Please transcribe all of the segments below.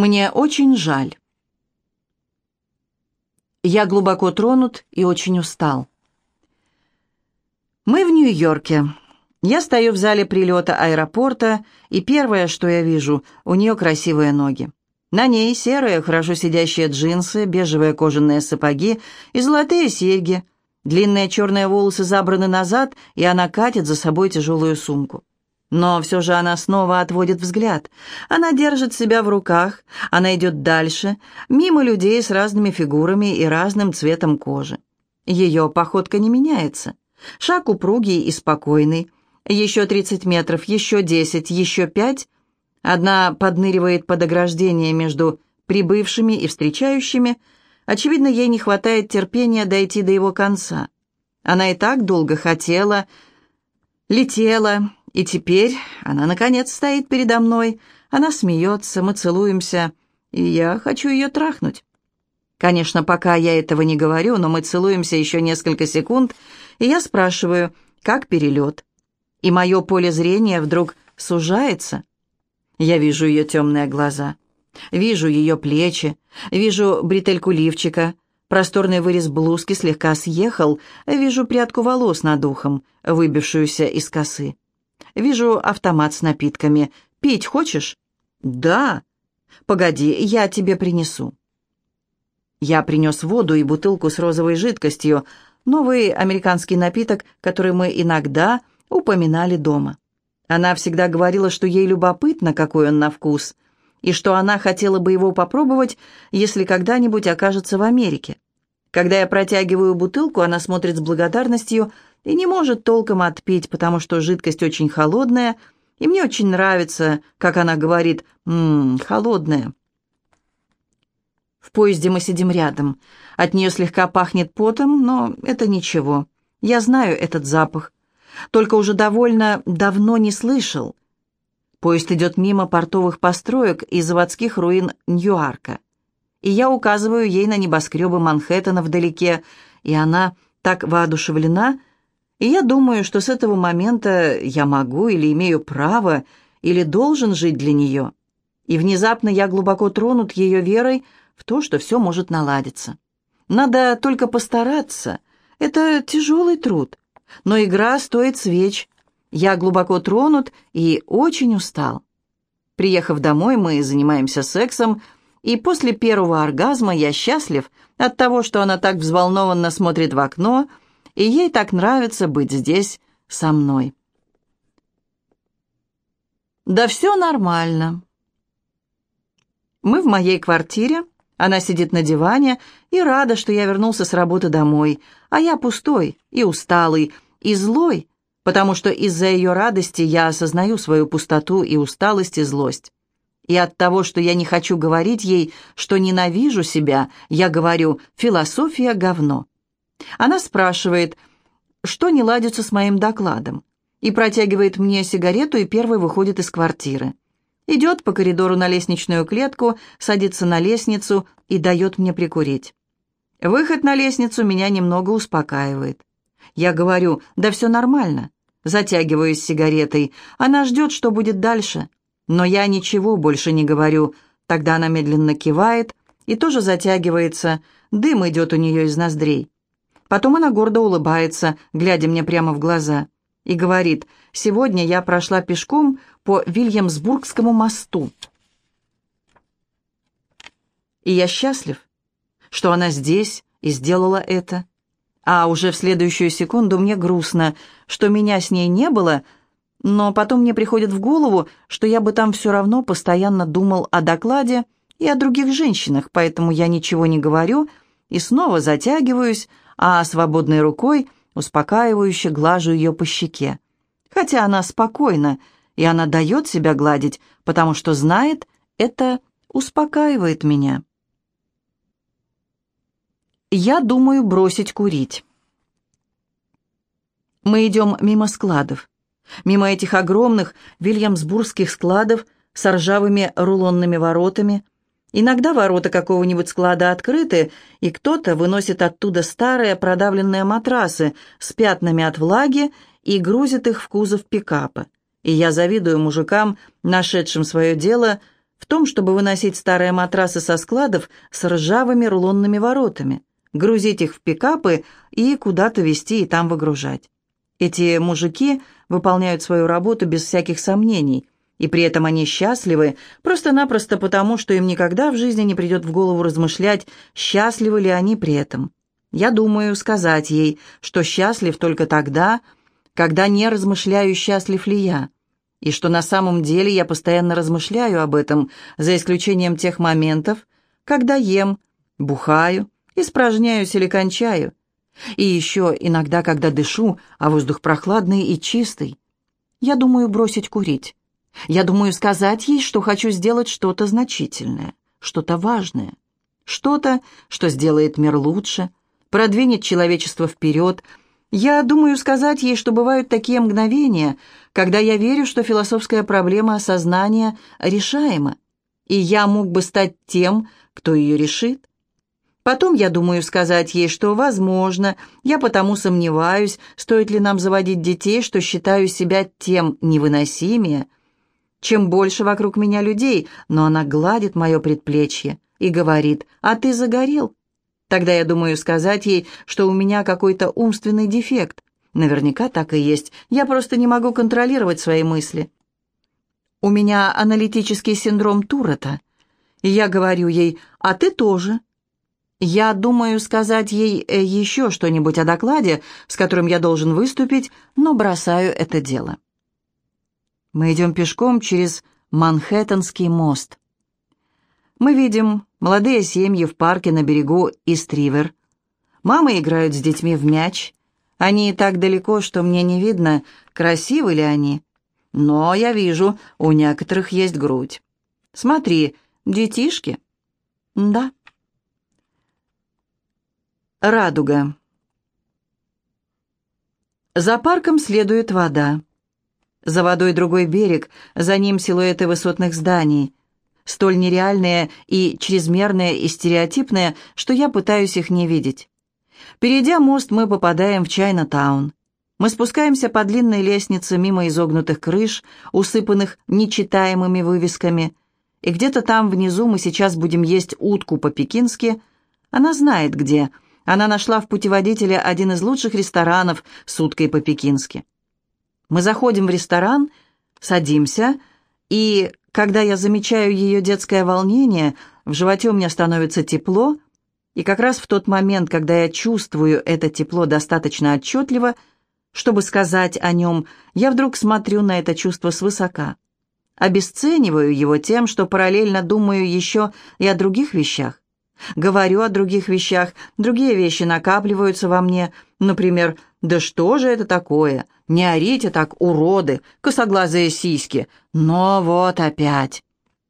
Мне очень жаль. Я глубоко тронут и очень устал. Мы в Нью-Йорке. Я стою в зале прилета аэропорта, и первое, что я вижу, у нее красивые ноги. На ней серые, хорошо сидящие джинсы, бежевые кожаные сапоги и золотые серьги. Длинные черные волосы забраны назад, и она катит за собой тяжелую сумку. Но все же она снова отводит взгляд. Она держит себя в руках, она идет дальше, мимо людей с разными фигурами и разным цветом кожи. Ее походка не меняется. Шаг упругий и спокойный. Еще 30 метров, еще 10, еще 5. Одна подныривает под ограждение между прибывшими и встречающими. Очевидно, ей не хватает терпения дойти до его конца. Она и так долго хотела, летела, и теперь она, наконец, стоит передо мной. Она смеется, мы целуемся, и я хочу ее трахнуть. Конечно, пока я этого не говорю, но мы целуемся еще несколько секунд, и я спрашиваю, как перелет. И мое поле зрения вдруг сужается. Я вижу ее темные глаза, вижу ее плечи, вижу бретельку лифчика, просторный вырез блузки слегка съехал, вижу прядку волос над ухом, выбившуюся из косы. Вижу автомат с напитками. «Пить хочешь?» «Да». «Погоди, я тебе принесу». Я принес воду и бутылку с розовой жидкостью, новый американский напиток, который мы иногда упоминали дома. Она всегда говорила, что ей любопытно, какой он на вкус, и что она хотела бы его попробовать, если когда-нибудь окажется в Америке. Когда я протягиваю бутылку, она смотрит с благодарностью и не может толком отпить, потому что жидкость очень холодная, и мне очень нравится, как она говорит «холодная». В поезде мы сидим рядом. От нее слегка пахнет потом, но это ничего. Я знаю этот запах. Только уже довольно давно не слышал. Поезд идет мимо портовых построек и заводских руин Ньюарка. И я указываю ей на небоскребы Манхэттена вдалеке, и она так воодушевлена, и я думаю, что с этого момента я могу или имею право, или должен жить для нее. И внезапно я глубоко тронут ее верой в то, что все может наладиться. Надо только постараться. Это тяжелый труд. Но игра стоит свеч. Я глубоко тронут и очень устал. Приехав домой, мы занимаемся сексом, и после первого оргазма я счастлив от того, что она так взволнованно смотрит в окно, и ей так нравится быть здесь со мной. Да все нормально. Мы в моей квартире, она сидит на диване и рада, что я вернулся с работы домой, а я пустой и усталый, и злой, потому что из-за ее радости я осознаю свою пустоту и усталость и злость. И от того, что я не хочу говорить ей, что ненавижу себя, я говорю «философия – говно». Она спрашивает, что не ладится с моим докладом, и протягивает мне сигарету, и первой выходит из квартиры. Идет по коридору на лестничную клетку, садится на лестницу и дает мне прикурить. Выход на лестницу меня немного успокаивает. Я говорю, да все нормально. Затягиваюсь сигаретой. Она ждет, что будет дальше. Но я ничего больше не говорю. Тогда она медленно кивает и тоже затягивается. Дым идет у нее из ноздрей. Потом она гордо улыбается, глядя мне прямо в глаза, и говорит, «Сегодня я прошла пешком по Вильямсбургскому мосту». И я счастлив, что она здесь и сделала это. А уже в следующую секунду мне грустно, что меня с ней не было, но потом мне приходит в голову, что я бы там все равно постоянно думал о докладе и о других женщинах, поэтому я ничего не говорю и снова затягиваюсь, а свободной рукой успокаивающе глажу ее по щеке. Хотя она спокойна, и она дает себя гладить, потому что знает, это успокаивает меня. Я думаю бросить курить. Мы идем мимо складов. Мимо этих огромных вильямсбургских складов с ржавыми рулонными воротами. Иногда ворота какого-нибудь склада открыты, и кто-то выносит оттуда старые продавленные матрасы с пятнами от влаги и грузит их в кузов пикапа. И я завидую мужикам, нашедшим свое дело В том, чтобы выносить старые матрасы со складов с ржавыми рулонными воротами, грузить их в пикапы и куда-то везти и там выгружать. Эти мужики выполняют свою работу без всяких сомнений, и при этом они счастливы просто-напросто потому, что им никогда в жизни не придет в голову размышлять, счастливы ли они при этом. Я думаю сказать ей, что счастлив только тогда, когда не размышляю, счастлив ли я, и что на самом деле я постоянно размышляю об этом, за исключением тех моментов, когда ем, бухаю, испражняюсь или кончаю, и еще иногда, когда дышу, а воздух прохладный и чистый. Я думаю бросить курить. Я думаю сказать ей, что хочу сделать что-то значительное, что-то важное, что-то, что сделает мир лучше, продвинет человечество вперед. Я думаю сказать ей, что бывают такие мгновения, когда я верю, что философская проблема сознания решаема, и я мог бы стать тем, кто ее решит. Потом я думаю сказать ей, что, возможно, я потому сомневаюсь, стоит ли нам заводить детей, что считаю себя тем невыносимее, чем больше вокруг меня людей, но она гладит мое предплечье и говорит: «А ты загорел». Тогда я думаю сказать ей, что у меня какой-то умственный дефект. Наверняка так и есть, я просто не могу контролировать свои мысли. У меня аналитический синдром Туретта, и я говорю ей: «А ты тоже». Я думаю сказать ей еще что-нибудь о докладе, с которым я должен выступить, но бросаю это дело. Мы идем пешком через Манхэттенский мост. Мы видим молодые семьи в парке на берегу Ист-Ривер. Мамы играют с детьми в мяч. Они так далеко, что мне не видно, красивы ли они. Но я вижу, у некоторых есть грудь. Смотри, детишки. Да. Радуга. За парком следует вода. За водой другой берег, за ним силуэты высотных зданий, столь нереальные и чрезмерные и стереотипные, что я пытаюсь их не видеть. Перейдя мост, мы попадаем в Чайна-таун. Мы спускаемся по длинной лестнице мимо изогнутых крыш, усыпанных нечитаемыми вывесками, и где-то там внизу мы сейчас будем есть утку по-пекински. Она знает где. Она нашла в путеводителе один из лучших ресторанов с уткой по-пекински. Мы заходим в ресторан, садимся, и, когда я замечаю ее детское волнение, в животе у меня становится тепло, и как раз в тот момент, когда я чувствую это тепло достаточно отчетливо, чтобы сказать о нем, я вдруг смотрю на это чувство свысока, обесцениваю его тем, что параллельно думаю еще и о других вещах. Говорю о других вещах, другие вещи накапливаются во мне, например: «Да что же это такое? Не орите так, уроды, косоглазые сиськи!» Но вот опять.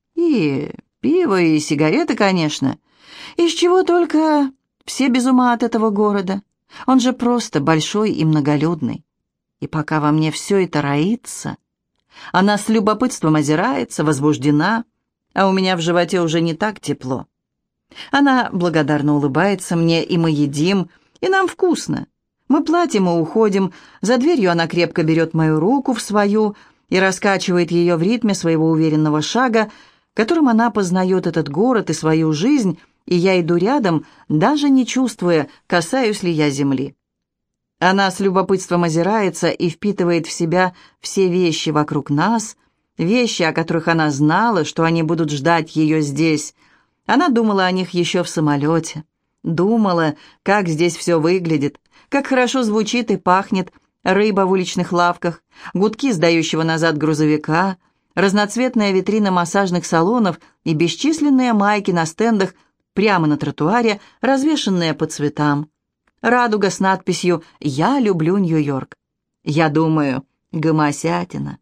И пиво, и сигареты, конечно. Из чего только все без ума от этого города. Он же просто большой и многолюдный. И пока во мне все это роится, она с любопытством озирается, возбуждена, а у меня в животе уже не так тепло. Она благодарно улыбается мне, и мы едим, и нам вкусно. Мы платим и уходим. За дверью она крепко берет мою руку в свою и раскачивает ее в ритме своего уверенного шага, которым она познает этот город и свою жизнь, и я иду рядом, даже не чувствуя, касаюсь ли я земли. Она с любопытством озирается и впитывает в себя все вещи вокруг нас, вещи, о которых она знала, что они будут ждать ее здесь. Она думала о них еще в самолете. Думала, как здесь все выглядит, как хорошо звучит и пахнет рыба в уличных лавках, гудки сдающего назад грузовика, разноцветная витрина массажных салонов и бесчисленные майки на стендах прямо на тротуаре, развешанные по цветам. Радуга с надписью «Я люблю Нью-Йорк». Я думаю, гомосятина.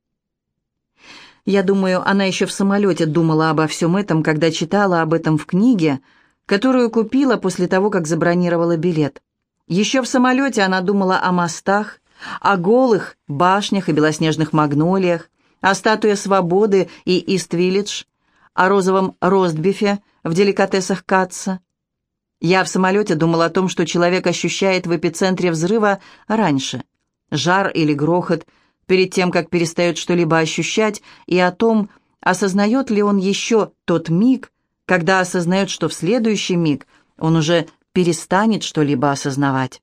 Я думаю, она еще в самолете думала обо всем этом, когда читала об этом в книге, которую купила после того, как забронировала билет. Еще в самолете она думала о мостах, о голых башнях и белоснежных магнолиях, о статуе Свободы и Ист-Виллидж, о розовом ростбифе в деликатесах Катца. Я в самолете думала о том, что человек ощущает в эпицентре взрыва раньше, жар или грохот, перед тем, как перестает что-либо ощущать, и о том, осознает ли он еще тот миг, когда осознает, что в следующий миг он уже перестанет что-либо осознавать.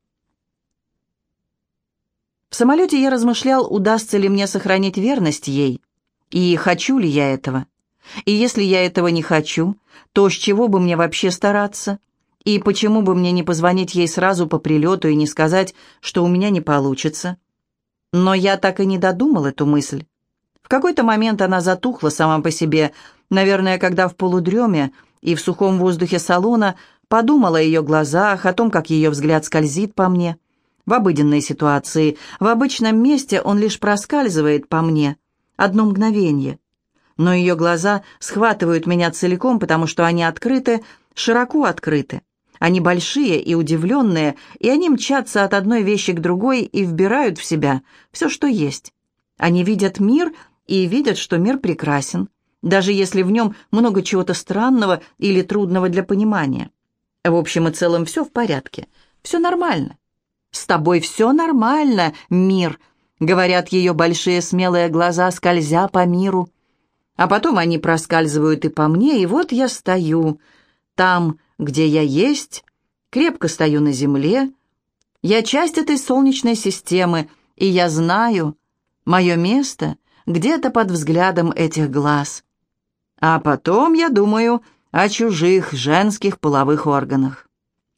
В самолете я размышлял, удастся ли мне сохранить верность ей, и хочу ли я этого. И если я этого не хочу, то с чего бы мне вообще стараться? И почему бы мне не позвонить ей сразу по прилету и не сказать, что у меня не получится? Но я так и не додумал эту мысль. В какой-то момент она затухла сама по себе, наверное, когда в полудреме и в сухом воздухе салона подумала о ее глазах, о том, как ее взгляд скользит по мне. В обыденной ситуации, в обычном месте он лишь проскальзывает по мне. Одно мгновение. Но ее глаза схватывают меня целиком, потому что они открыты, широко открыты. Они большие и удивленные, и они мчатся от одной вещи к другой и вбирают в себя все, что есть. Они видят мир и видят, что мир прекрасен, даже если в нем много чего-то странного или трудного для понимания. В общем и целом все в порядке, все нормально. «С тобой все нормально, мир», — говорят ее большие смелые глаза, скользя по миру. А потом они проскальзывают и по мне, и вот я стою там, где я есть, крепко стою на земле. Я часть этой солнечной системы, и я знаю, мое место где-то под взглядом этих глаз. А потом я думаю о чужих женских половых органах.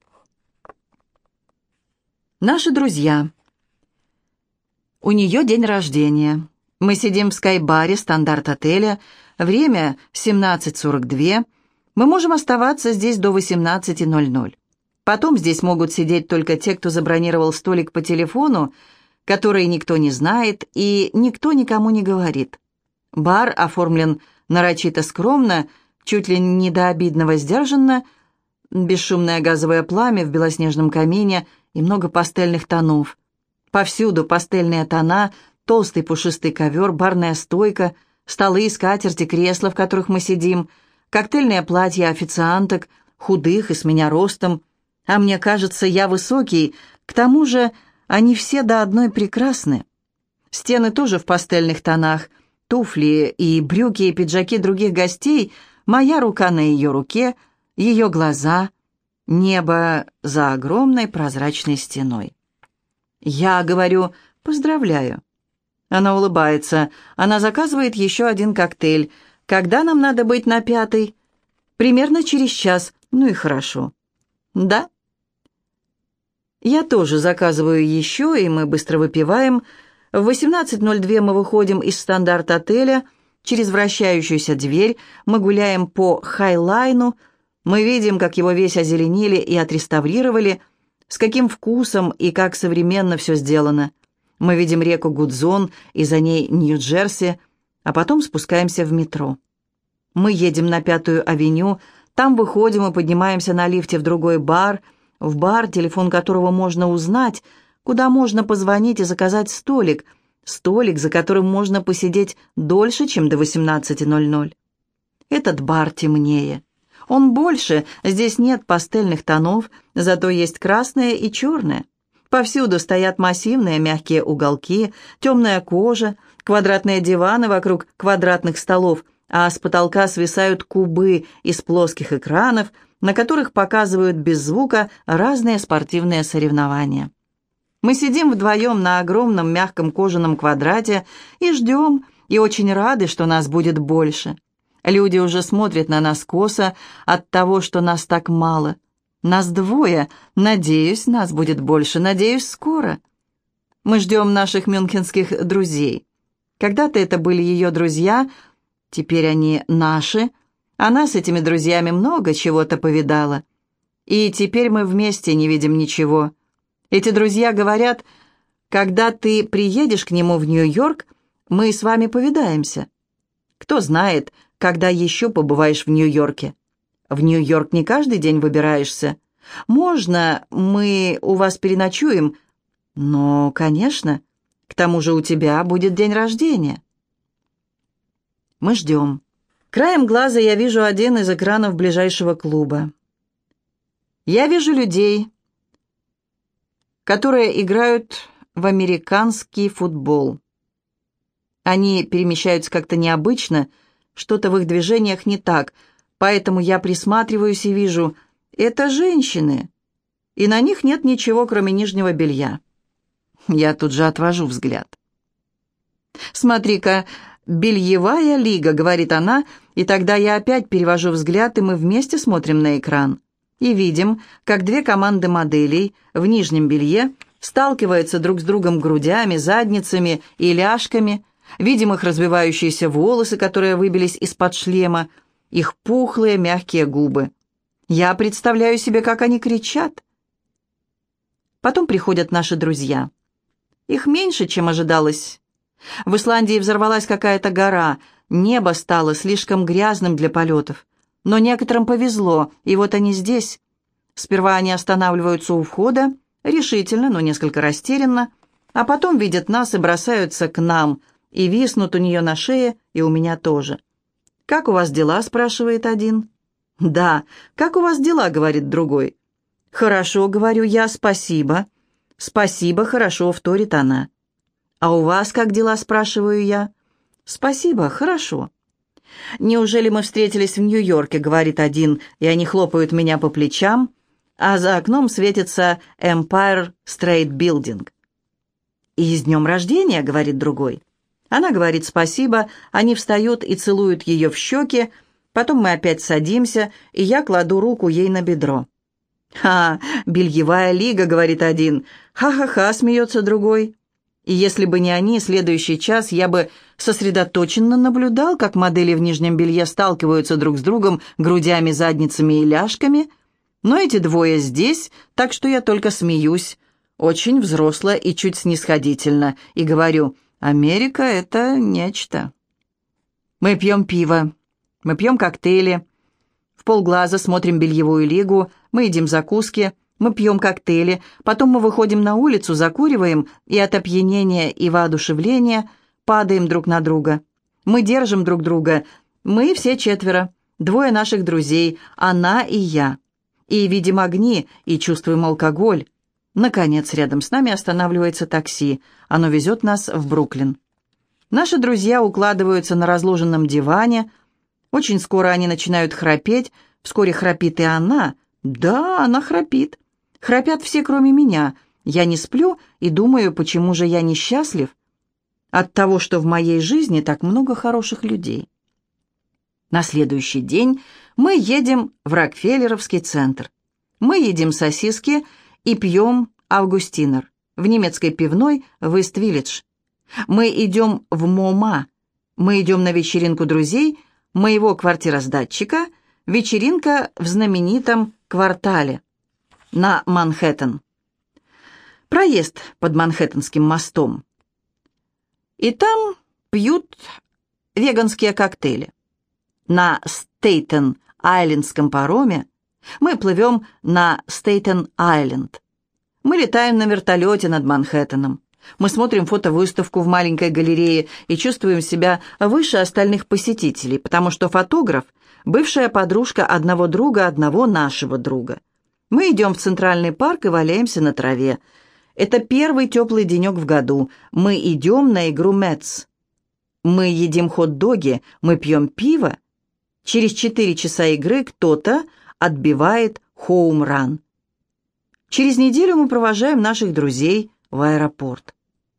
Наши друзья. У нее день рождения. Мы сидим в скай-баре «Стандарт-отеля». Время 17:42. Мы можем оставаться здесь до 18:00. Потом здесь могут сидеть только те, кто забронировал столик по телефону, который никто не знает и никто никому не говорит. Бар оформлен нарочито скромно, чуть ли не до обидного сдержанно, бесшумное газовое пламя в белоснежном камине и много пастельных тонов. Повсюду пастельные тона, толстый пушистый ковер, барная стойка, столы и скатерти, кресла, в которых мы сидим, коктейльные платья официанток, худых и с меня ростом. А мне кажется, я высокий, к тому же они все до одной прекрасны. Стены тоже в пастельных тонах, туфли и брюки и пиджаки других гостей, моя рука на ее руке, ее глаза, небо за огромной прозрачной стеной. Я говорю «поздравляю». Она улыбается. Она заказывает еще один коктейль. Когда нам надо быть на 5? Примерно через час. Ну и хорошо. Да? Я тоже заказываю еще, и мы быстро выпиваем. В 18:02 мы выходим из стандарт-отеля. Через вращающуюся дверь мы гуляем по Хай-Лайну. Мы видим, как его весь озеленили и отреставрировали, с каким вкусом и как современно все сделано. Мы видим реку Гудзон и за ней Нью-Джерси, а потом спускаемся в метро. Мы едем на 5-ю авеню, там выходим и поднимаемся на лифте в другой бар, в бар, телефон которого можно узнать, куда можно позвонить и заказать столик, за которым можно посидеть дольше, чем до 18:00. Этот бар темнее. Он больше, здесь нет пастельных тонов, зато есть красное и черное. Повсюду стоят массивные мягкие уголки, темная кожа, квадратные диваны вокруг квадратных столов, а с потолка свисают кубы из плоских экранов, на которых показывают без звука разные спортивные соревнования. Мы сидим вдвоем на огромном мягком кожаном квадрате и ждем, и очень рады, что нас будет больше. Люди уже смотрят на нас косо от того, что нас так мало. Нас 2, надеюсь, нас будет больше, надеюсь, скоро. Мы ждем наших мюнхенских друзей. Когда-то это были ее друзья, теперь они наши. Она с этими друзьями много чего-то повидала. И теперь мы вместе не видим ничего. Эти друзья говорят, когда ты приедешь к нему в Нью-Йорк, мы с вами повидаемся. Кто знает, когда еще побываешь в Нью-Йорке. В Нью-Йорк не каждый день выбираешься. Можно, мы у вас переночуем? Но, конечно. К тому же у тебя будет день рождения. Мы ждем. Краем глаза я вижу один из экранов ближайшего клуба. Я вижу людей, которые играют в американский футбол. Они перемещаются как-то необычно, Что-то в их движениях не так, поэтому я присматриваюсь и вижу, это женщины, и на них нет ничего, кроме нижнего белья. Я тут же отвожу взгляд. «Смотри-ка, бельевая лига», — говорит она, и тогда я опять перевожу взгляд, и мы вместе смотрим на экран. И видим, как две команды моделей в нижнем белье сталкиваются друг с другом грудями, задницами и ляжками, видим их развивающиеся волосы, которые выбились из-под шлема, их пухлые мягкие губы. Я представляю себе, как они кричат. Потом приходят наши друзья. Их меньше, чем ожидалось. В Исландии взорвалась какая-то гора, небо стало слишком грязным для полетов. Но некоторым повезло, и вот они здесь. Сперва они останавливаются у входа, решительно, но несколько растерянно, а потом видят нас и бросаются к нам, и виснут у нее на шее, и у меня тоже. «Как у вас дела?» — спрашивает один. «Да, как у вас дела?» — говорит другой. «Хорошо», — говорю я, — «спасибо». «Спасибо, хорошо», — вторит она. «А у вас как дела?» — спрашиваю я. «Спасибо, хорошо». «Неужели мы встретились в Нью-Йорке?» — говорит один, и они хлопают меня по плечам, а за окном светится Empire State Building. «И с днем рождения!» — говорит другой. Она говорит спасибо, они встают и целуют ее в щеки, потом мы опять садимся, и я кладу руку ей на бедро. «Ха, бельевая лига!» — говорит один. «Ха-ха-ха!» — смеется другой. И если бы не они, следующий час я бы сосредоточенно наблюдал, как модели в нижнем белье сталкиваются друг с другом грудями, задницами и ляжками. Но эти двое здесь, так что я только смеюсь, очень взросло и чуть снисходительно, и говорю: «Америка — это нечто». Мы пьем пиво, мы пьем коктейли, в полглаза смотрим бельевую лигу, мы едим закуски, мы пьем коктейли, потом мы выходим на улицу, закуриваем, и от опьянения и воодушевления падаем друг на друга. Мы держим друг друга, мы все четверо, двое наших друзей, она и я. И видим огни, и чувствуем алкоголь. Наконец, рядом с нами останавливается такси, оно везет нас в Бруклин. Наши друзья укладываются на разложенном диване, очень скоро они начинают храпеть, вскоре храпит и она. Да, она храпит. Храпят все, кроме меня. Я не сплю и думаю, почему же я несчастлив? От того, что в моей жизни так много хороших людей. На следующий день мы едем в Рокфеллеровский центр. Мы едим сосиски и пьем августинер в немецкой пивной в Ист-Виллидж. Мы идем в МоМА. Мы идем на вечеринку друзей моего квартиросдатчика, вечеринка в знаменитом квартале на Манхэттен. Проезд под Манхэттенским мостом. И там пьют веганские коктейли. На Стейтен-Айлендском пароме мы плывем на Стейтен-Айленд. Мы летаем на вертолете над Манхэттеном. Мы смотрим фотовыставку в маленькой галерее и чувствуем себя выше остальных посетителей, потому что фотограф – бывшая подружка одного друга одного нашего друга. Мы идем в Центральный парк и валяемся на траве. Это первый теплый денек в году. Мы идем на игру Мэтс. Мы едим хот-доги, мы пьем пиво. Через 4 часа игры кто-то отбивает хоум-ран. Через неделю мы провожаем наших друзей в аэропорт.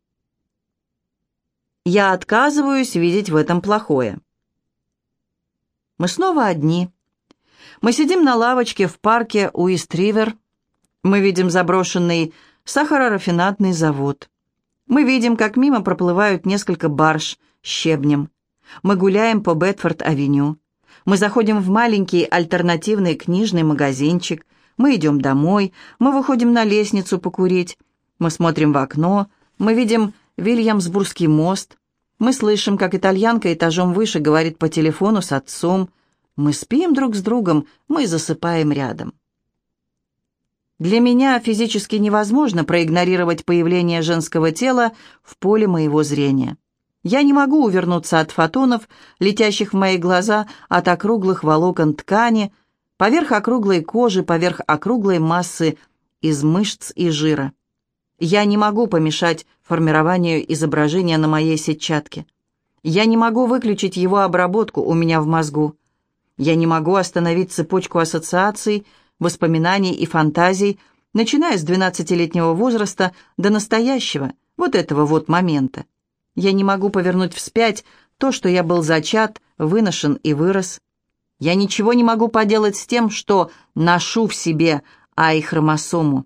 Я отказываюсь видеть в этом плохое. Мы снова одни. Мы сидим на лавочке в парке у Ист-Ривер. Мы видим заброшенный сахарорафинадный завод. Мы видим, как мимо проплывают несколько барж с щебнем. Мы гуляем по Бетфорд-авеню. Мы заходим в маленький альтернативный книжный магазинчик. Мы идем домой. Мы выходим на лестницу покурить. Мы смотрим в окно. Мы видим Вильямсбургский мост. Мы слышим, как итальянка этажом выше говорит по телефону с отцом. Мы спим друг с другом, мы засыпаем рядом. Для меня физически невозможно проигнорировать появление женского тела в поле моего зрения. Я не могу увернуться от фотонов, летящих в мои глаза, от округлых волокон ткани, поверх округлой кожи, поверх округлой массы из мышц и жира. Я не могу помешать формированию изображения на моей сетчатке. Я не могу выключить его обработку у меня в мозгу. Я не могу остановить цепочку ассоциаций, воспоминаний и фантазий, начиная с 12-летнего возраста до настоящего, вот этого вот момента. Я не могу повернуть вспять то, что я был зачат, выношен и вырос. Я ничего не могу поделать с тем, что ношу в себе ай-хромосому.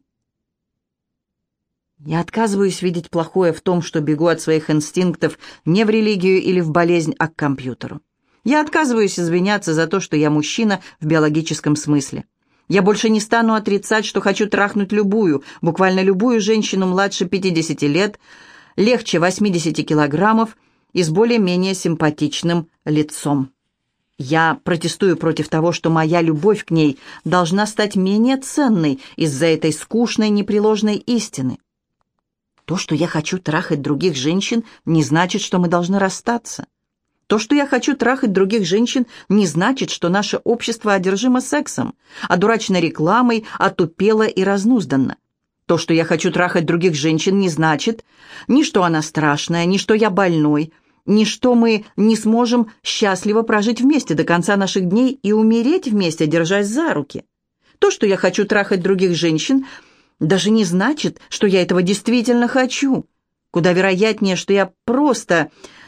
Я отказываюсь видеть плохое в том, что бегу от своих инстинктов не в религию или в болезнь, а к компьютеру. Я отказываюсь извиняться за то, что я мужчина в биологическом смысле. Я больше не стану отрицать, что хочу трахнуть любую, буквально любую женщину младше 50 лет, легче 80 килограммов и с более-менее симпатичным лицом. Я протестую против того, что моя любовь к ней должна стать менее ценной из-за этой скучной, непреложной истины. То, что я хочу трахать других женщин, не значит, что мы должны расстаться. То, что я хочу трахать других женщин, не значит, что наше общество одержимо сексом, одурачено рекламой, отупело и разнузданно. То, что я хочу трахать других женщин, не значит ни что она страшная, ни что я больной, ни что мы не сможем счастливо прожить вместе до конца наших дней и умереть вместе, держась за руки. То, что я хочу трахать других женщин, даже не значит, что я этого действительно хочу. Куда вероятнее, что я просто,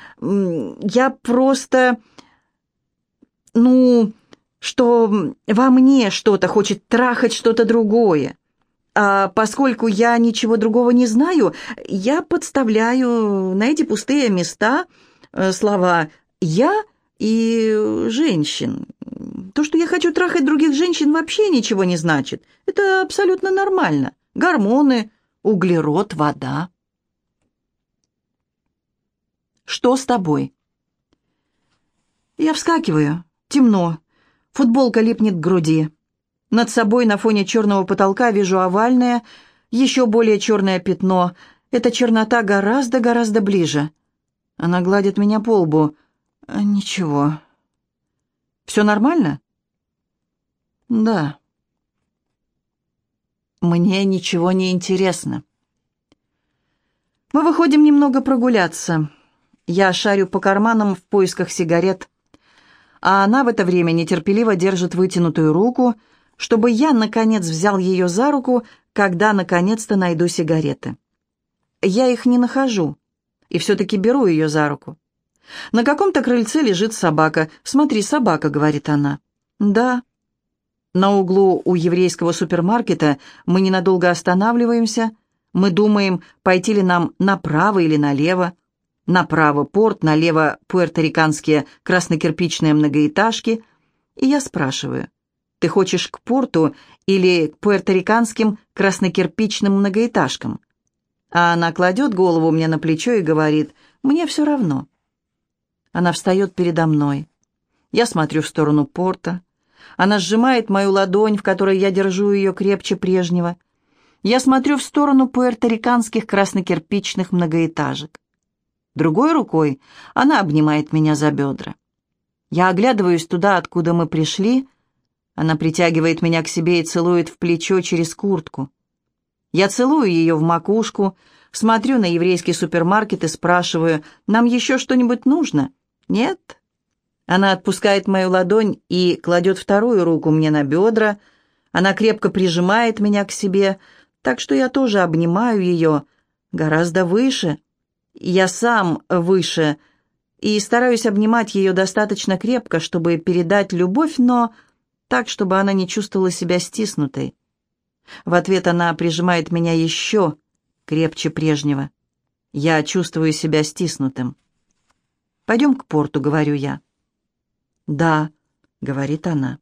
что во мне что-то хочет трахать что-то другое. А поскольку я ничего другого не знаю, я подставляю на эти пустые места слова «я» и «женщин». То, что я хочу трахать других женщин, вообще ничего не значит. Это абсолютно нормально. Гормоны, углерод, вода. Что с тобой? Я вскакиваю. Темно. Футболка липнет к груди. Над собой на фоне черного потолка вижу овальное, еще более черное пятно. Эта чернота гораздо ближе. Она гладит меня по лбу. Ничего. Все нормально? Да. Мне ничего не интересно. Мы выходим немного прогуляться. Я шарю по карманам в поисках сигарет, а она в это время нетерпеливо держит вытянутую руку, чтобы я, наконец, взял ее за руку, когда, наконец-то, найду сигареты. Я их не нахожу, и все-таки беру ее за руку. На каком-то крыльце лежит собака. «Смотри, собака», — говорит она. «Да». На углу у еврейского супермаркета мы ненадолго останавливаемся. Мы думаем, пойти ли нам направо или налево. Направо порт, налево пуэрториканские краснокирпичные многоэтажки. И я спрашиваю, ты хочешь к порту или к пуэрториканским краснокирпичным многоэтажкам? А она кладет голову мне на плечо и говорит, мне все равно. Она встает передо мной. Я смотрю в сторону порта. Она сжимает мою ладонь, в которой я держу ее крепче прежнего. Я смотрю в сторону пуэрториканских краснокирпичных многоэтажек. Другой рукой она обнимает меня за бедра. Я оглядываюсь туда, откуда мы пришли. Она притягивает меня к себе и целует в плечо через куртку. Я целую ее в макушку, смотрю на еврейский супермаркет и спрашиваю, нам еще что-нибудь нужно? Нет? Она отпускает мою ладонь и кладет вторую руку мне на бедра. Она крепко прижимает меня к себе, так что я тоже обнимаю ее гораздо выше. Я сам выше и стараюсь обнимать ее достаточно крепко, чтобы передать любовь, но так, чтобы она не чувствовала себя стиснутой. В ответ она прижимает меня еще крепче прежнего. Я чувствую себя стиснутым. «Пойдем к порту», — говорю я. «Да», — говорит она.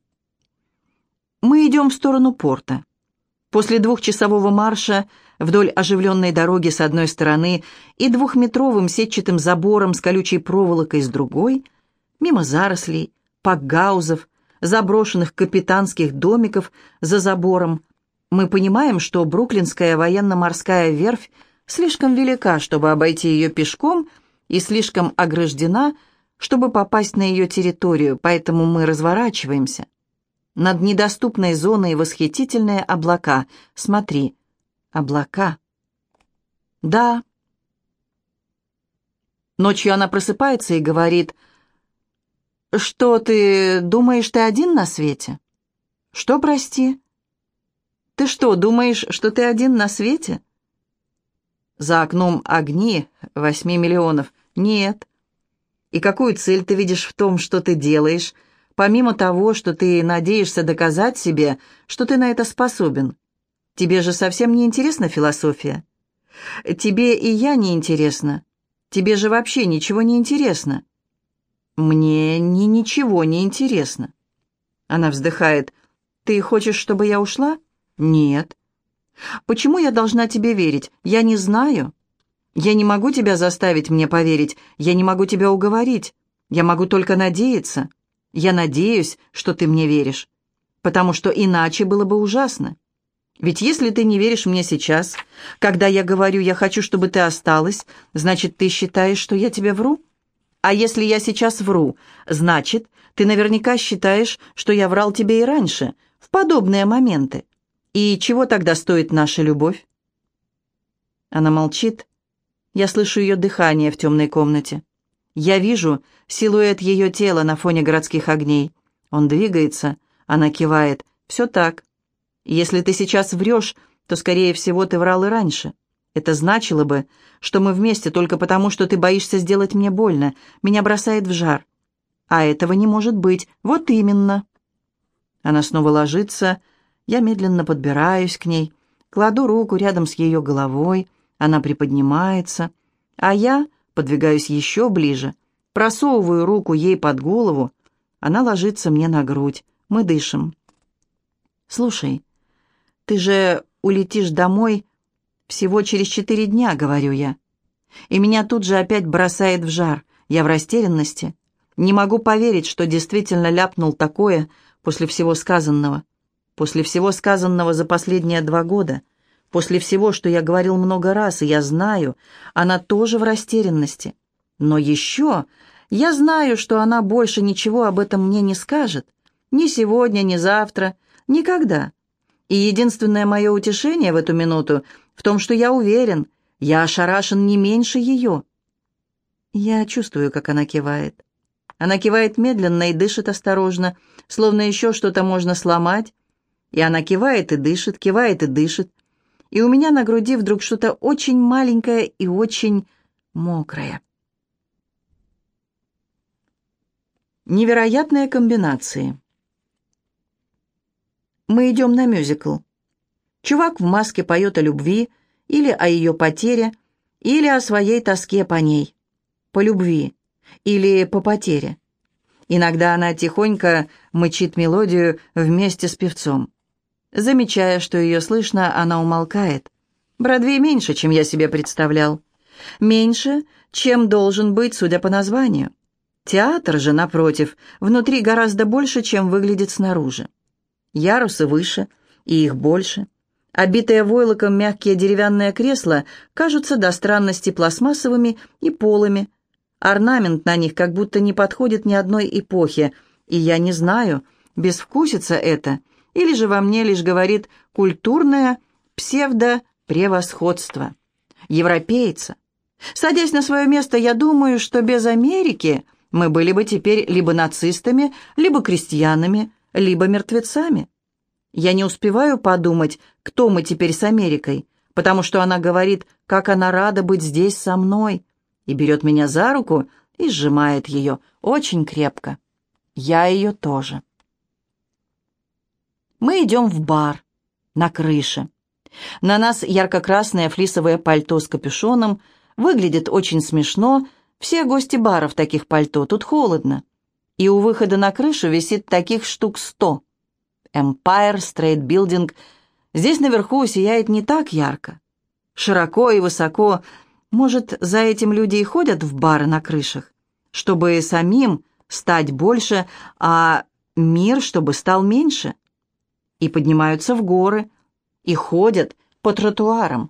Мы идем в сторону порта. После 2-часового марша вдоль оживленной дороги с одной стороны и 2-метровым сетчатым забором с колючей проволокой с другой, мимо зарослей, пакгаузов, заброшенных капитанских домиков за забором, мы понимаем, что Бруклинская военно-морская верфь слишком велика, чтобы обойти ее пешком, и слишком ограждена, чтобы попасть на ее территорию, поэтому мы разворачиваемся. Над недоступной зоной восхитительные облака. Смотри, облака. Да. Ночью она просыпается и говорит: «Что, ты думаешь, ты один на свете?» «Что, прости?» «Ты что, думаешь, что ты один на свете?» За окном огни 8 миллионов. Нет. И какую цель ты видишь в том, что ты делаешь, помимо того, что ты надеешься доказать себе, что ты на это способен? Тебе же совсем не интересна философия. Тебе и я не интересно. Тебе же вообще ничего не интересно. Мне ничего не интересно. Она вздыхает. Ты хочешь, чтобы я ушла? Нет. Почему я должна тебе верить? Я не знаю. Я не могу тебя заставить мне поверить. Я не могу тебя уговорить. Я могу только надеяться. Я надеюсь, что ты мне веришь. Потому что иначе было бы ужасно. Ведь если ты не веришь мне сейчас, когда я говорю «я хочу, чтобы ты осталась», значит, ты считаешь, что я тебе вру? А если я сейчас вру, значит, ты наверняка считаешь, что я врал тебе и раньше, в подобные моменты. И чего тогда стоит наша любовь? Она молчит. Я слышу ее дыхание в темной комнате. Я вижу силуэт ее тела на фоне городских огней. Он двигается, она кивает. Все так. Если ты сейчас врешь, то, скорее всего, ты врал и раньше. Это значило бы, что мы вместе только потому, что ты боишься сделать мне больно. Меня бросает в жар. А этого не может быть. Вот именно. Она снова ложится. Я медленно подбираюсь к ней, кладу руку рядом с ее головой. Она приподнимается, а я подвигаюсь еще ближе, просовываю руку ей под голову. Она ложится мне на грудь. Мы дышим. «Слушай, ты же улетишь домой всего через 4 дня», — говорю я. И меня тут же опять бросает в жар. Я в растерянности. Не могу поверить, что действительно ляпнул такое после всего сказанного. После всего сказанного за последние 2 года. После всего, что я говорил много раз, и я знаю, она тоже в растерянности. Но еще я знаю, что она больше ничего об этом мне не скажет. Ни сегодня, ни завтра, никогда. И единственное мое утешение в эту минуту в том, что я уверен, я ошарашен не меньше ее. Я чувствую, как она кивает. Она кивает медленно и дышит осторожно, словно еще что-то можно сломать. И она кивает и дышит, кивает и дышит. И у меня на груди вдруг что-то очень маленькое и очень мокрое. Невероятные комбинации. Мы идем на мюзикл. Чувак в маске поет о любви, или о ее потере, или о своей тоске по ней. По любви. Или по потере. Иногда она тихонько мычит мелодию вместе с певцом. Замечая, что ее слышно, она умолкает. Бродвей меньше, чем я себе представлял. Меньше, чем должен быть, судя по названию. Театр же, напротив, внутри гораздо больше, чем выглядит снаружи. Ярусы выше, и их больше. Обитые войлоком мягкие деревянные кресла кажутся до странности пластмассовыми и полыми. Орнамент на них как будто не подходит ни одной эпохе, и я не знаю, безвкусица это, или же во мне лишь говорит культурное псевдопревосходство. Европейца. Садясь на свое место, я думаю, что без Америки мы были бы теперь либо нацистами, либо крестьянами, либо мертвецами. Я не успеваю подумать, кто мы теперь с Америкой, потому что она говорит, как она рада быть здесь со мной, и берет меня за руку и сжимает ее очень крепко. Я ее тоже. Мы идем в бар на крыше. На нас ярко-красное флисовое пальто с капюшоном. Выглядит очень смешно. Все гости бара в таких пальто. Тут холодно. И у выхода на крышу висит таких штук 100. Empire State Building. Здесь наверху сияет не так ярко. Широко и высоко. Может, за этим люди и ходят в бары на крышах, чтобы самим стать больше, а мир, чтобы стал меньше. И поднимаются в горы, и ходят по тротуарам.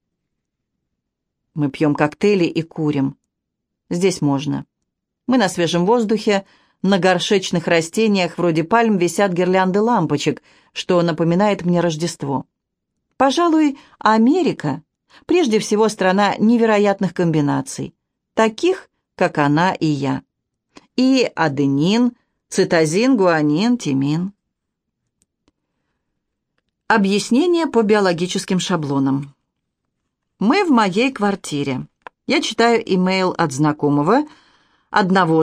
Мы пьем коктейли и курим. Здесь можно. Мы на свежем воздухе, на горшечных растениях вроде пальм висят гирлянды лампочек, что напоминает мне Рождество. Пожалуй, Америка прежде всего страна невероятных комбинаций, таких, как она и я. И аденин, цитозин, гуанин, тимин. Объяснение по биологическим шаблонам. Мы в моей квартире. Я читаю имейл от знакомого, одного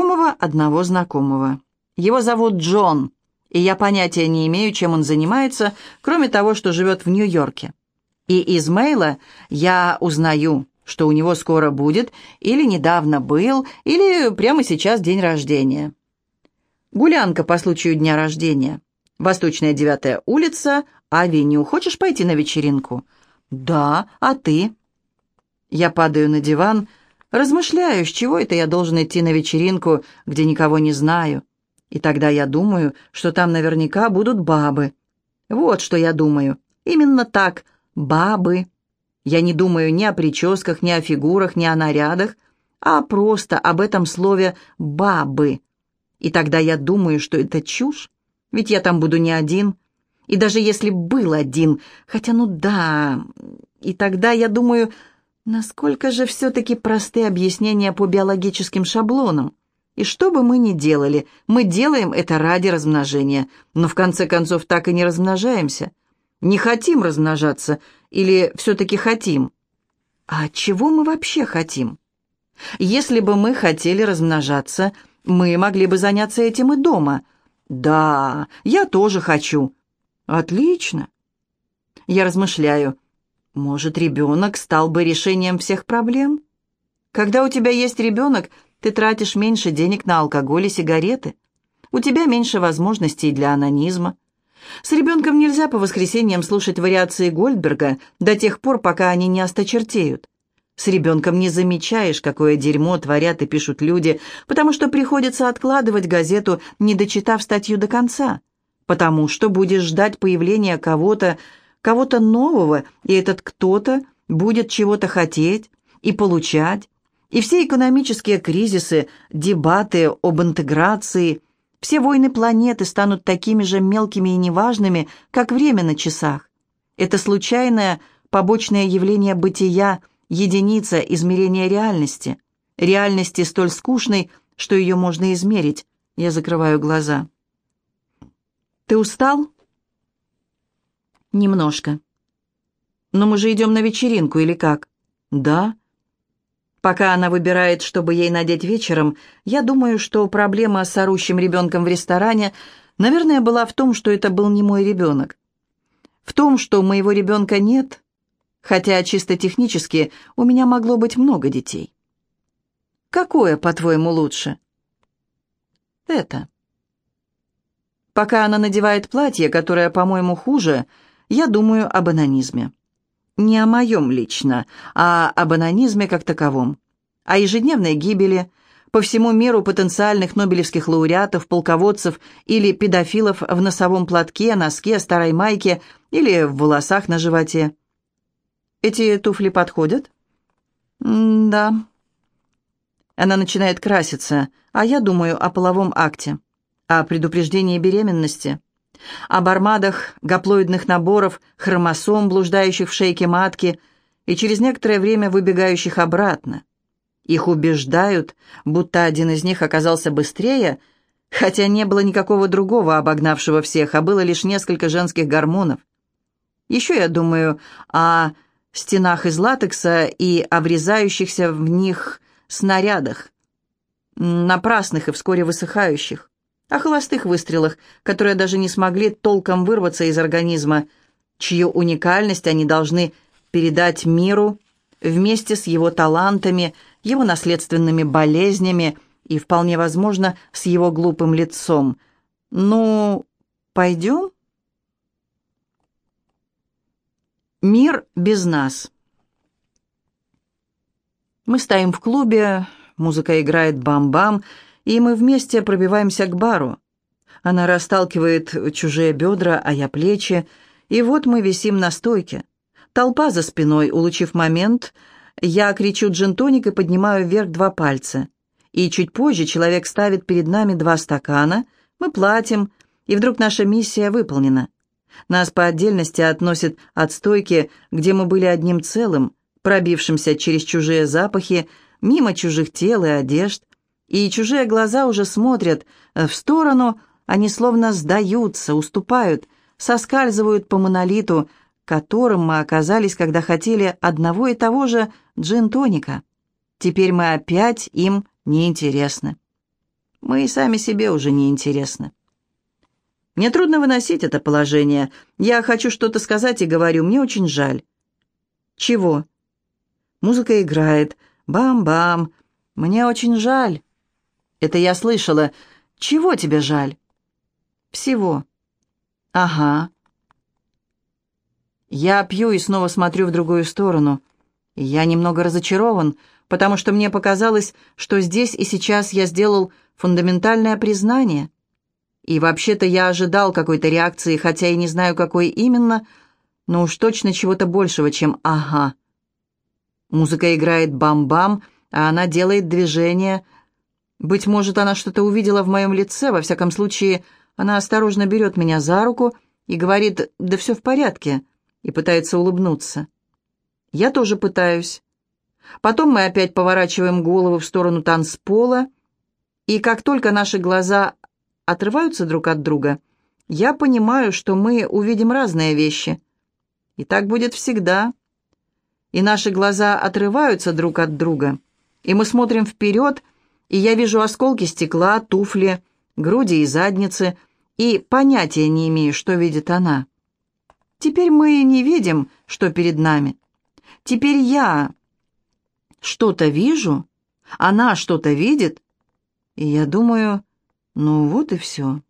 знакомого. Его зовут Джон, и я понятия не имею, чем он занимается, кроме того, что живет в Нью-Йорке. И из мейла я узнаю, что у него скоро будет, или недавно был, или прямо сейчас день рождения. Гулянка по случаю дня рождения. Восточная 9-я улица, авеню. Хочешь пойти на вечеринку? Да, а ты? Я падаю на диван, размышляю, с чего это я должен идти на вечеринку, где никого не знаю. И тогда я думаю, что там наверняка будут бабы. Вот что я думаю. Именно так, бабы. Я не думаю ни о прическах, ни о фигурах, ни о нарядах, а просто об этом слове «бабы». И тогда я думаю, что это чушь, ведь я там буду не один. И даже если был один, хотя ну да, и тогда я думаю, насколько же все-таки просты объяснения по биологическим шаблонам. И что бы мы ни делали, мы делаем это ради размножения, но в конце концов так и не размножаемся. Не хотим размножаться или все-таки хотим? А чего мы вообще хотим? Если бы мы хотели размножаться, мы могли бы заняться этим и дома. Да, я тоже хочу. Отлично. Я размышляю. Может, ребенок стал бы решением всех проблем? Когда у тебя есть ребенок, ты тратишь меньше денег на алкоголь и сигареты. У тебя меньше возможностей для онанизма. С ребенком нельзя по воскресеньям слушать вариации Гольдберга до тех пор, пока они не осточертеют. С ребенком не замечаешь, какое дерьмо творят и пишут люди, потому что приходится откладывать газету, не дочитав статью до конца. Потому что будешь ждать появления кого-то нового, и этот кто-то будет чего-то хотеть и получать. И все экономические кризисы, дебаты об интеграции, все войны планеты станут такими же мелкими и неважными, как время на часах. Это случайное побочное явление бытия, единица измерения реальности. Реальности столь скучной, что ее можно измерить. Я закрываю глаза. «Ты устал?» «Немножко». «Но мы же идем на вечеринку, или как?» «Да». Пока она выбирает, чтобы ей надеть вечером, я думаю, что проблема с орущим ребенком в ресторане, наверное, была в том, что это был не мой ребенок. В том, что моего ребенка нет, хотя чисто технически у меня могло быть много детей. Какое, по-твоему, лучше? Это. Пока она надевает платье, которое, по-моему, хуже, я думаю об онанизме. Не о моем лично, а об онанизме как таковом. О ежедневной гибели по всему миру потенциальных нобелевских лауреатов, полководцев или педофилов в носовом платке, носке, старой майке или в волосах на животе. Эти туфли подходят? Да. Она начинает краситься, а я думаю о половом акте, о предупреждении беременности, об армадах гаплоидных наборов, хромосом, блуждающих в шейке матки и через некоторое время выбегающих обратно. Их убеждают, будто один из них оказался быстрее, хотя не было никакого другого, обогнавшего всех, а было лишь несколько женских гормонов. Еще я думаю о стенах из латекса и о врезающихся в них снарядах, напрасных и вскоре высыхающих, о холостых выстрелах, которые даже не смогли толком вырваться из организма, чью уникальность они должны передать миру вместе с его талантами, его наследственными болезнями и, вполне возможно, с его глупым лицом. Ну, пойдем? Мир без нас. Мы стоим в клубе, музыка играет бам-бам, и мы вместе пробиваемся к бару. Она расталкивает чужие бедра, а я плечи, и вот мы висим на стойке. Толпа за спиной, улучив момент, я кричу «джин-тоник» и поднимаю вверх 2 пальца. И чуть позже человек ставит перед нами 2 стакана, мы платим, и вдруг наша миссия выполнена. Нас по отдельности относят от стойки, где мы были одним целым, пробившимся через чужие запахи, мимо чужих тел и одежд, и чужие глаза уже смотрят в сторону, они словно сдаются, уступают, соскальзывают по монолиту, которым мы оказались, когда хотели одного и того же джин-тоника. Теперь мы опять им неинтересны. Мы и сами себе уже неинтересны. Мне трудно выносить это положение. Я хочу что-то сказать и говорю, мне очень жаль. Чего? Музыка играет. Бам-бам. Мне очень жаль. Это я слышала. Чего тебе жаль? Всего. Ага. Я пью и снова смотрю в другую сторону. И я немного разочарован, потому что мне показалось, что здесь и сейчас я сделал фундаментальное признание. И вообще-то я ожидал какой-то реакции, хотя и не знаю, какой именно, но уж точно чего-то большего, чем «ага». Музыка играет бам-бам, а она делает движение. Быть может, она что-то увидела в моем лице, во всяком случае, она осторожно берет меня за руку и говорит «да все в порядке», и пытается улыбнуться. Я тоже пытаюсь. Потом мы опять поворачиваем голову в сторону танцпола, и как только наши глаза отрываются друг от друга, я понимаю, что мы увидим разные вещи. И так будет всегда. И наши глаза отрываются друг от друга, и мы смотрим вперед, и я вижу осколки стекла, туфли, груди и задницы, и понятия не имею, что видит она. Теперь мы не видим, что перед нами. Теперь я что-то вижу, она что-то видит, и я думаю, ну вот и все.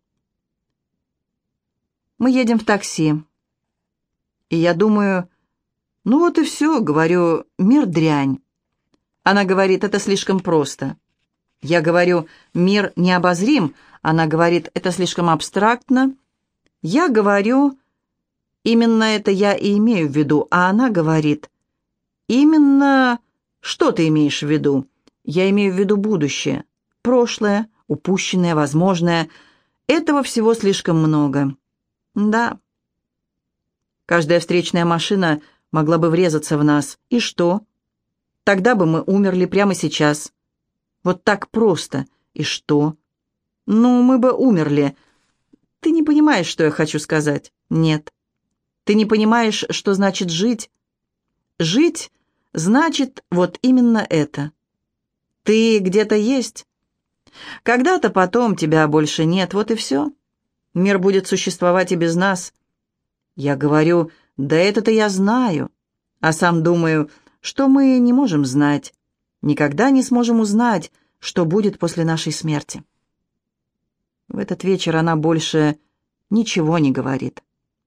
Мы едем в такси, и я думаю, ну вот и все, говорю, мир дрянь. Она говорит, это слишком просто. Я говорю, мир необозрим. Она говорит, это слишком абстрактно. Я говорю, именно это я и имею в виду, а она говорит, именно что ты имеешь в виду? Я имею в виду будущее, прошлое, упущенное, возможное. Этого всего слишком много. Да. Каждая встречная машина могла бы врезаться в нас. И что? Тогда бы мы умерли прямо сейчас. Вот так просто. И что? Ну, мы бы умерли. Ты не понимаешь, что я хочу сказать? Нет. Ты не понимаешь, что значит жить? Жить значит вот именно это. Ты где-то есть. Когда-то потом тебя больше нет, вот и все. Мир будет существовать и без нас. Я говорю, да это-то я знаю. А сам думаю, что мы не можем знать. Никогда не сможем узнать, что будет после нашей смерти. В этот вечер она больше ничего не говорит.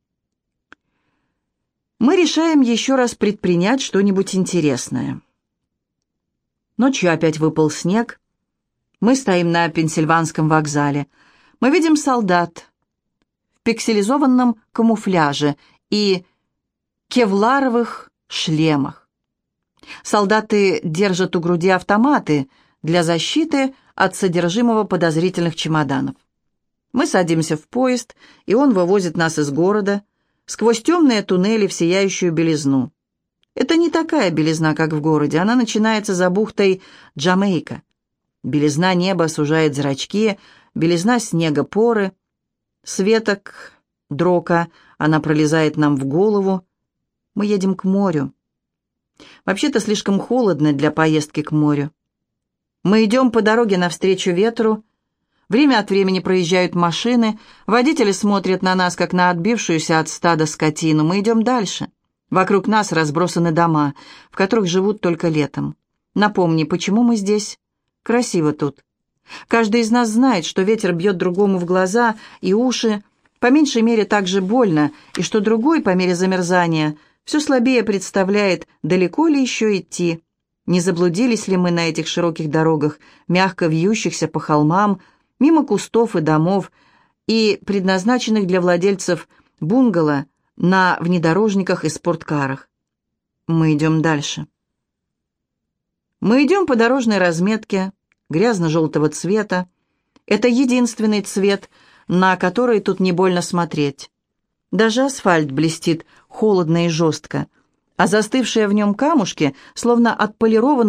Мы решаем еще раз предпринять что-нибудь интересное. Ночью опять выпал снег. Мы стоим на Пенсильванском вокзале. Мы видим солдат в пикселизованном камуфляже и кевларовых шлемах. Солдаты держат у груди автоматы для защиты от содержимого подозрительных чемоданов. Мы садимся в поезд, и он вывозит нас из города сквозь темные туннели в сияющую белизну. Это не такая белизна, как в городе, она начинается за бухтой Джамейка. Белизна неба сужает зрачки, белизна снега поры. С веток дрока она пролезает нам в голову. Мы едем к морю. Вообще-то слишком холодно для поездки к морю. Мы идем по дороге навстречу ветру. Время от времени проезжают машины. Водители смотрят на нас, как на отбившуюся от стада скотину. Мы идем дальше. Вокруг нас разбросаны дома, в которых живут только летом. Напомни, почему мы здесь? Красиво тут. Каждый из нас знает, что ветер бьет другому в глаза и уши, по меньшей мере так же больно, и что другой, по мере замерзания, все слабее представляет, далеко ли еще идти. Не заблудились ли мы на этих широких дорогах, мягко вьющихся по холмам, мимо кустов и домов, и предназначенных для владельцев бунгало на внедорожниках и спорткарах. Мы идем дальше. Мы идем по дорожной разметке, грязно-желтого цвета. Это единственный цвет, на который тут не больно смотреть. Даже асфальт блестит холодно и жестко, а застывшие в нем камушки словно отполированы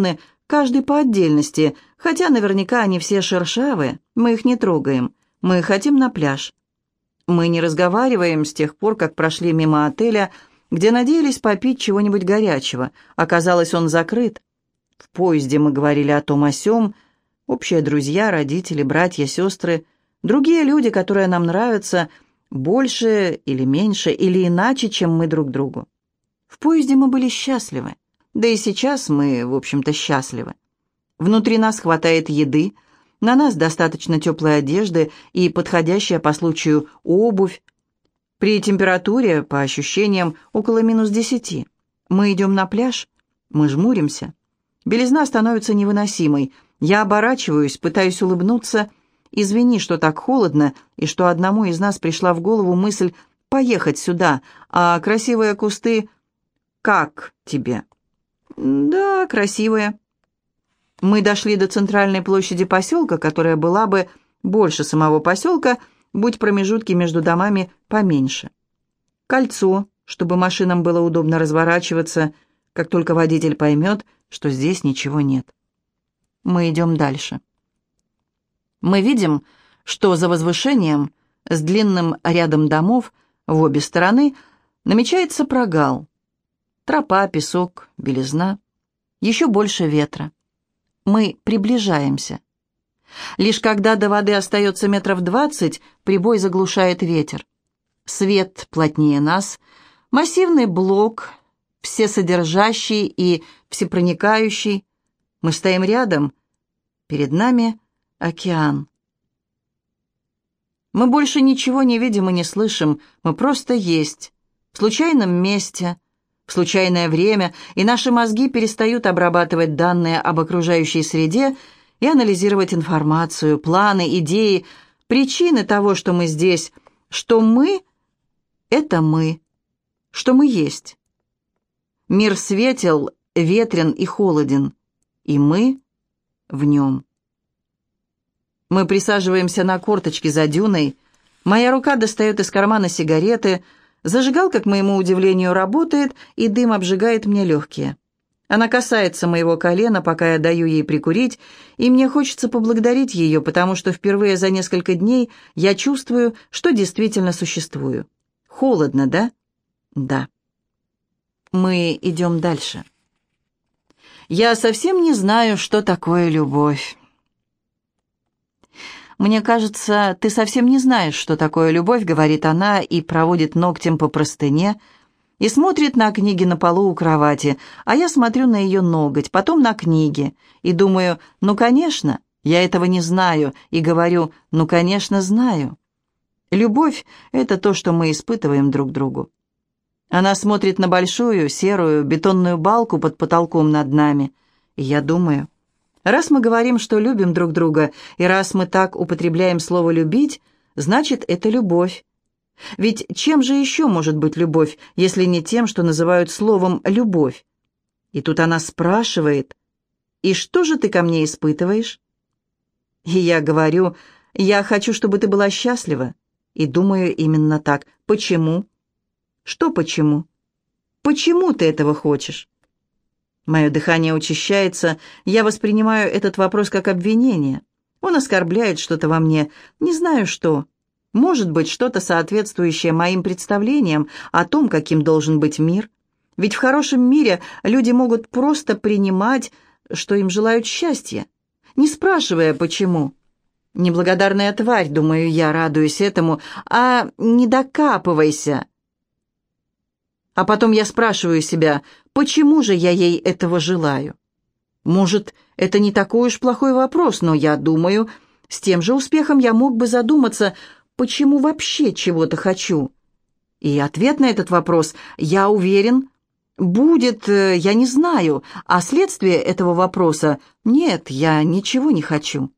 каждый по отдельности, хотя наверняка они все шершавые, мы их не трогаем, мы хотим на пляж. Мы не разговариваем с тех пор, как прошли мимо отеля, где надеялись попить чего-нибудь горячего. Оказалось, он закрыт. В поезде мы говорили о том о сём, общие друзья, родители, братья, сестры, другие люди, которые нам нравятся больше или меньше, или иначе, чем мы друг другу. В поезде мы были счастливы, да и сейчас мы, в общем-то, счастливы. Внутри нас хватает еды, на нас достаточно теплой одежды и подходящая по случаю обувь. При температуре, по ощущениям, около -10. Мы идем на пляж, мы жмуримся. Белизна становится невыносимой. Я оборачиваюсь, пытаюсь улыбнуться. Извини, что так холодно, и что одному из нас пришла в голову мысль поехать сюда, а красивые кусты... Как тебе? Да, красивые. Мы дошли до центральной площади поселка, которая была бы больше самого поселка, будь промежутки между домами поменьше. Кольцо, чтобы машинам было удобно разворачиваться, как только водитель поймет, что здесь ничего нет. Мы идем дальше. Мы видим, что за возвышением, с длинным рядом домов, в обе стороны, намечается прогал. Тропа, песок, белизна, еще больше ветра. Мы приближаемся. Лишь когда до воды остается 20 метров, прибой заглушает ветер. Свет плотнее нас, массивный блок, всесодержащий и всепроникающий. Мы стоим рядом, перед нами океан. Мы больше ничего не видим и не слышим, мы просто есть, в случайном месте, в случайное время, и наши мозги перестают обрабатывать данные об окружающей среде и анализировать информацию, планы, идеи, причины того, что мы здесь, что мы — это мы, что мы есть. Мир светел, ветрен и холоден, и мы в нем. Мы присаживаемся на корточки за дюной, моя рука достает из кармана сигареты, зажигалка, к моему удивлению, работает, и дым обжигает мне легкие. Она касается моего колена, пока я даю ей прикурить, и мне хочется поблагодарить ее, потому что впервые за несколько дней я чувствую, что действительно существую. Холодно, да? Да. Мы идем дальше. Я совсем не знаю, что такое любовь. «Мне кажется, ты совсем не знаешь, что такое любовь», — говорит она и проводит ногтем по простыне, и смотрит на книги на полу у кровати, а я смотрю на ее ноготь, потом на книги, и думаю, ну, конечно, я этого не знаю, и говорю, ну, конечно, знаю. Любовь — это то, что мы испытываем друг другу. Она смотрит на большую, серую, бетонную балку под потолком над нами, и я думаю... Раз мы говорим, что любим друг друга, и раз мы так употребляем слово «любить», значит, это любовь. Ведь чем же еще может быть любовь, если не тем, что называют словом «любовь»? И тут она спрашивает, «И что же ты ко мне испытываешь?» И я говорю, «Я хочу, чтобы ты была счастлива». И думаю именно так. Почему? Что почему? Почему ты этого хочешь? Мое дыхание учащается, я воспринимаю этот вопрос как обвинение. Он оскорбляет что-то во мне, не знаю что. Может быть, что-то соответствующее моим представлениям о том, каким должен быть мир. Ведь в хорошем мире люди могут просто принимать, что им желают счастья, не спрашивая, почему. Неблагодарная тварь, думаю я, радуюсь этому, а не докапывайся. А потом я спрашиваю себя, почему же я ей этого желаю? Может, это не такой уж плохой вопрос, но я думаю, с тем же успехом я мог бы задуматься, почему вообще чего-то хочу. И ответ на этот вопрос, я уверен, будет, я не знаю, а следствие этого вопроса, нет, я ничего не хочу.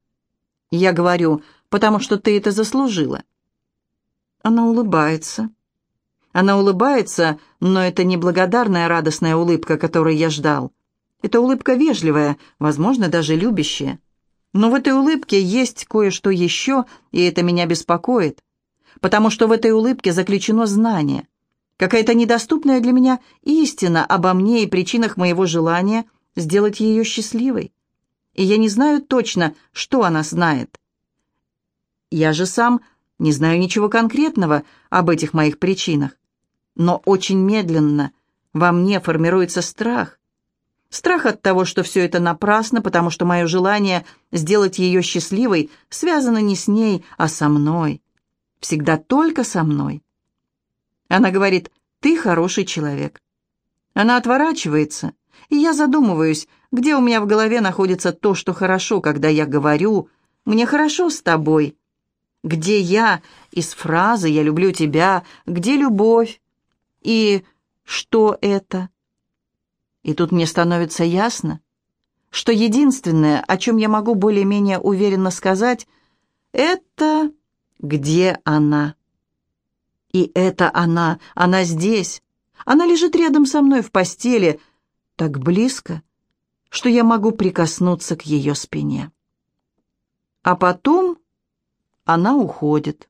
Я говорю, потому что ты это заслужила. Она улыбается. Она улыбается, но это не благодарная радостная улыбка, которой я ждал. Это улыбка вежливая, возможно, даже любящая. Но в этой улыбке есть кое-что еще, и это меня беспокоит, потому что в этой улыбке заключено знание, какая-то недоступная для меня истина обо мне и причинах моего желания сделать ее счастливой. И я не знаю точно, что она знает. Я же сам не знаю ничего конкретного об этих моих причинах. Но очень медленно во мне формируется страх. Страх от того, что все это напрасно, потому что мое желание сделать ее счастливой связано не с ней, а со мной. Всегда только со мной. Она говорит: «Ты хороший человек». Она отворачивается, и я задумываюсь, где у меня в голове находится то, что хорошо, когда я говорю «мне хорошо с тобой». Где я из фразы «я люблю тебя», где любовь и что это? И тут мне становится ясно, что единственное, о чем я могу более-менее уверенно сказать, это где она. И это она здесь. Она лежит рядом со мной в постели, так близко, что я могу прикоснуться к ее спине. А потом она уходит.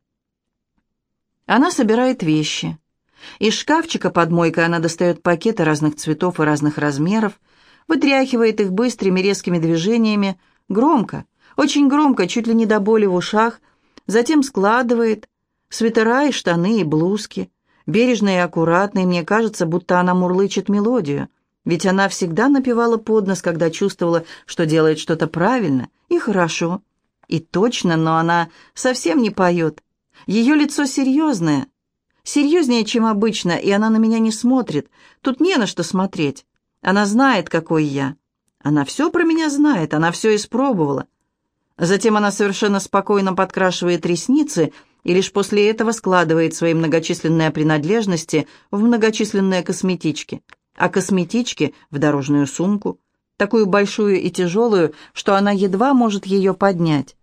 Она собирает вещи. Из шкафчика под мойкой она достает пакеты разных цветов и разных размеров, вытряхивает их быстрыми резкими движениями, громко, очень громко, чуть ли не до боли в ушах, затем складывает свитера и штаны и блузки, бережно и аккуратно, и мне кажется, будто она мурлычет мелодию, ведь она всегда напевала под нос, когда чувствовала, что делает что-то правильно и хорошо, и точно, но она совсем не поет. Ее лицо серьезное, серьезнее, чем обычно, и она на меня не смотрит. Тут не на что смотреть. Она знает, какой я. Она все про меня знает, она все испробовала. Затем она совершенно спокойно подкрашивает ресницы и лишь после этого складывает свои многочисленные принадлежности в многочисленные косметички, а косметички в дорожную сумку, такую большую и тяжелую, что она едва может ее поднять.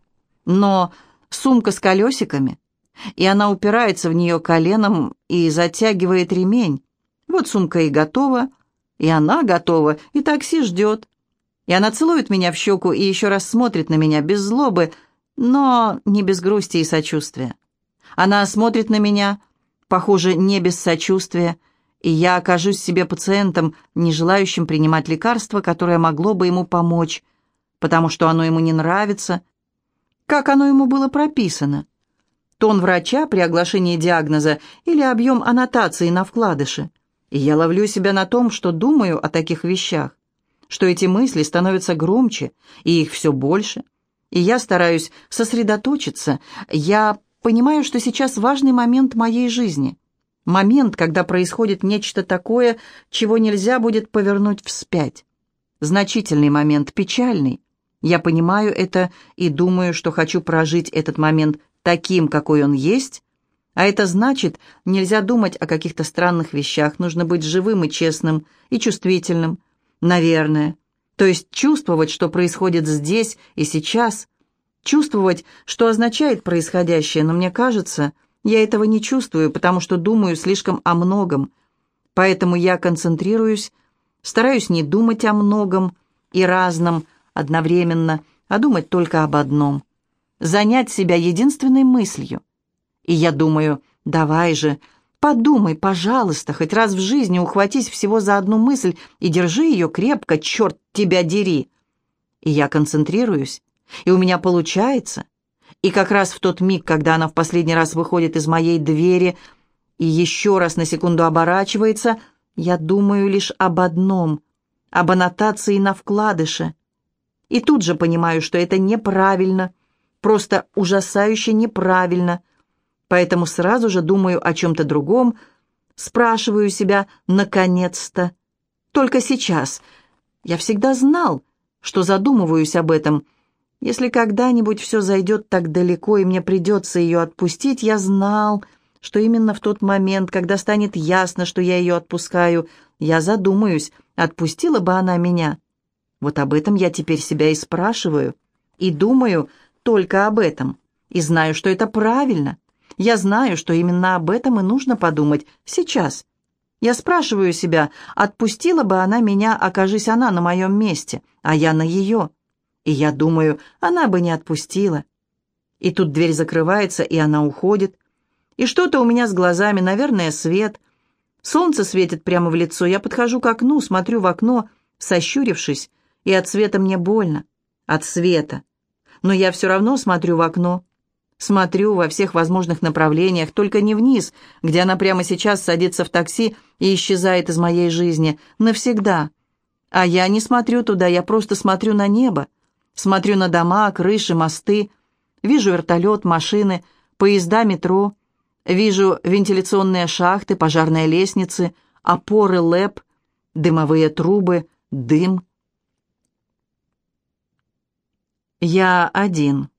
Но сумка с колесиками, и она упирается в нее коленом и затягивает ремень. Вот сумка и готова, и она готова, и такси ждет. И она целует меня в щеку и еще раз смотрит на меня без злобы, но не без грусти и сочувствия. Она смотрит на меня, похоже, не без сочувствия, и я окажусь себе пациентом, не желающим принимать лекарство, которое могло бы ему помочь, потому что оно ему не нравится, как оно ему было прописано. Тон врача при оглашении диагноза или объем аннотации на вкладыше. И я ловлю себя на том, что думаю о таких вещах, что эти мысли становятся громче, и их все больше. И я стараюсь сосредоточиться. Я понимаю, что сейчас важный момент моей жизни. Момент, когда происходит нечто такое, чего нельзя будет повернуть вспять. Значительный момент, печальный. Я понимаю это и думаю, что хочу прожить этот момент таким, какой он есть, а это значит, нельзя думать о каких-то странных вещах, нужно быть живым и честным, и чувствительным, наверное. То есть чувствовать, что происходит здесь и сейчас, чувствовать, что означает происходящее, но мне кажется, я этого не чувствую, потому что думаю слишком о многом. Поэтому я концентрируюсь, стараюсь не думать о многом и разном одновременно, а думать только об одном. Занять себя единственной мыслью. И я думаю, давай же, подумай, пожалуйста, хоть раз в жизни ухватись всего за одну мысль и держи ее крепко, черт тебя дери. И я концентрируюсь, и у меня получается. И как раз в тот миг, когда она в последний раз выходит из моей двери и еще раз на секунду оборачивается, я думаю лишь об одном, об аннотации на вкладыше. И тут же понимаю, что это неправильно, просто ужасающе неправильно. Поэтому сразу же думаю о чем-то другом, спрашиваю себя «наконец-то». Только сейчас. Я всегда знал, что задумываюсь об этом. Если когда-нибудь все зайдет так далеко, и мне придется ее отпустить, я знал, что именно в тот момент, когда станет ясно, что я ее отпускаю, я задумаюсь, отпустила бы она меня. Вот об этом я теперь себя и спрашиваю, и думаю только об этом, и знаю, что это правильно. Я знаю, что именно об этом и нужно подумать сейчас. Я спрашиваю себя, отпустила бы она меня, окажись она на моем месте, а я на ее. И я думаю, она бы не отпустила. И тут дверь закрывается, и она уходит. И что-то у меня с глазами, наверное, свет. Солнце светит прямо в лицо. Я подхожу к окну, смотрю в окно, сощурившись, и от света мне больно, от света. Но я все равно смотрю в окно, смотрю во всех возможных направлениях, только не вниз, где она прямо сейчас садится в такси и исчезает из моей жизни навсегда. А я не смотрю туда, я просто смотрю на небо, смотрю на дома, крыши, мосты, вижу вертолет, машины, поезда, метро, вижу вентиляционные шахты, пожарные лестницы, опоры ЛЭП, дымовые трубы, дым. Я один.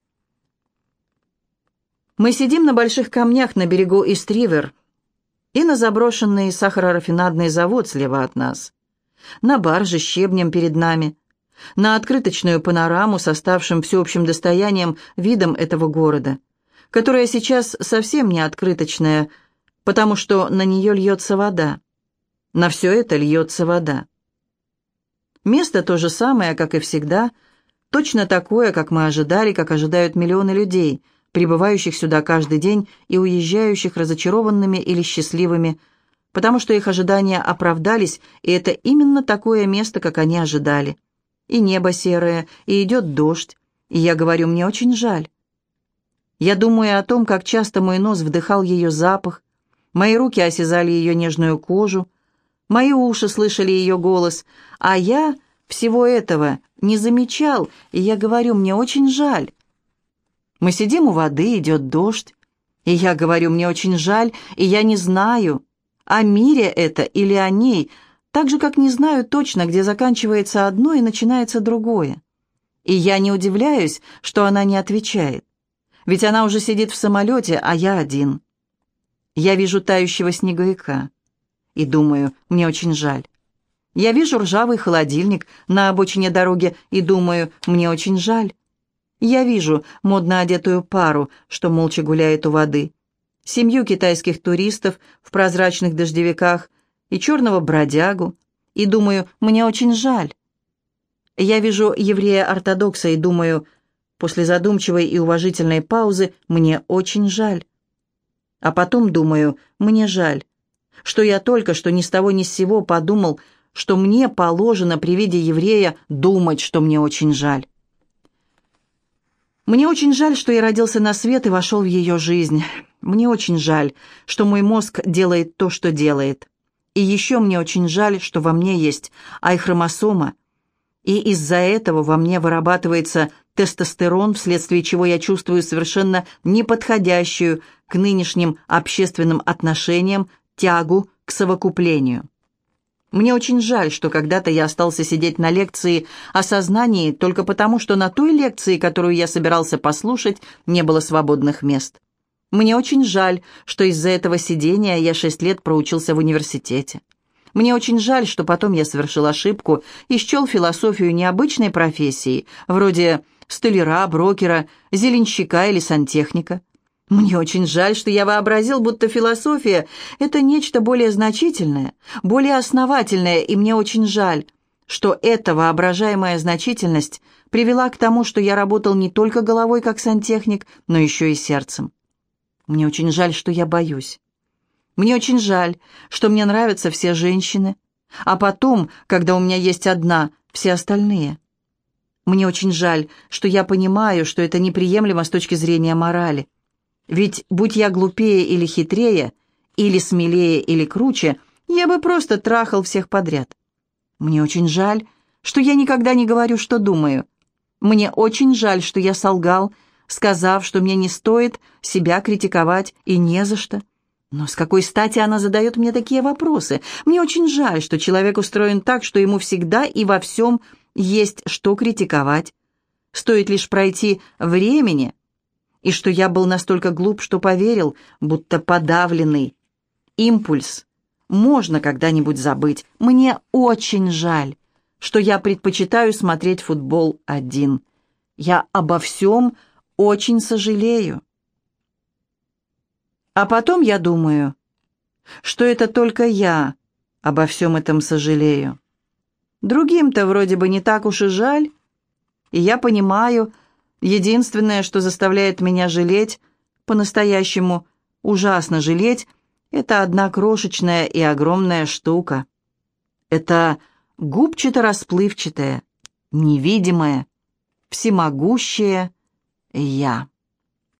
Мы сидим на больших камнях на берегу Ист-Ривер и на заброшенный сахарорафинадный завод слева от нас, на барже с щебнем перед нами, на открыточную панораму с оставшим всеобщим достоянием видом этого города, которая сейчас совсем не открыточная, потому что на нее льется вода. На все это льется вода. Место то же самое, как и всегда, точно такое, как мы ожидали, как ожидают миллионы людей, прибывающих сюда каждый день и уезжающих разочарованными или счастливыми, потому что их ожидания оправдались, и это именно такое место, как они ожидали. И небо серое, и идет дождь, и я говорю, мне очень жаль. Я думаю о том, как часто мой нос вдыхал ее запах, мои руки осязали ее нежную кожу, мои уши слышали ее голос, а я всего этого не замечал, и я говорю, мне очень жаль. Мы сидим у воды, идет дождь, и я говорю, мне очень жаль, и я не знаю, о мире это или о ней, так же, как не знаю точно, где заканчивается одно и начинается другое. И я не удивляюсь, что она не отвечает, ведь она уже сидит в самолете, а я один. Я вижу тающего снеговика и думаю, мне очень жаль. Я вижу ржавый холодильник на обочине дороги и думаю, мне очень жаль. Я вижу модно одетую пару, что молча гуляет у воды, семью китайских туристов в прозрачных дождевиках и черного бродягу, и думаю, мне очень жаль. Я вижу еврея-ортодокса и думаю, после задумчивой и уважительной паузы, мне очень жаль. А потом думаю, мне жаль, что я только что ни с того ни с сего подумал, что мне положено при виде еврея думать, что мне очень жаль. Мне очень жаль, что я родился на свет и вошел в ее жизнь. Мне очень жаль, что мой мозг делает то, что делает. И еще мне очень жаль, что во мне есть Y-хромосома, и из-за этого во мне вырабатывается тестостерон, вследствие чего я чувствую совершенно неподходящую к нынешним общественным отношениям тягу к совокуплению. Мне очень жаль, что когда-то я остался сидеть на лекции о сознании только потому, что на той лекции, которую я собирался послушать, не было свободных мест. Мне очень жаль, что из-за этого сидения я 6 лет проучился в университете. Мне очень жаль, что потом я совершил ошибку и счел философию необычной профессией, вроде столяра, брокера, зеленщика или сантехника. Мне очень жаль, что я вообразил, будто философия – это нечто более значительное, более основательное, и мне очень жаль, что эта воображаемая значительность привела к тому, что я работал не только головой как сантехник, но еще и сердцем. Мне очень жаль, что я боюсь. Мне очень жаль, что мне нравятся все женщины, а потом, когда у меня есть одна, все остальные. Мне очень жаль, что я понимаю, что это неприемлемо с точки зрения морали. Ведь, будь я глупее или хитрее, или смелее, или круче, я бы просто трахал всех подряд. Мне очень жаль, что я никогда не говорю, что думаю. Мне очень жаль, что я солгал, сказав, что мне не стоит себя критиковать и не за что. Но с какой стати она задает мне такие вопросы? Мне очень жаль, что человек устроен так, что ему всегда и во всем есть что критиковать. Стоит лишь пройти времени, и что я был настолько глуп, что поверил, будто подавленный импульс можно когда-нибудь забыть. Мне очень жаль, что я предпочитаю смотреть футбол один. Я обо всем очень сожалею. А потом я думаю, что это только я обо всем этом сожалею. Другим-то вроде бы не так уж и жаль, и я понимаю, единственное, что заставляет меня жалеть, по-настоящему ужасно жалеть, это одна крошечная и огромная штука. Это губчато-расплывчатое, невидимое, всемогущее «Я».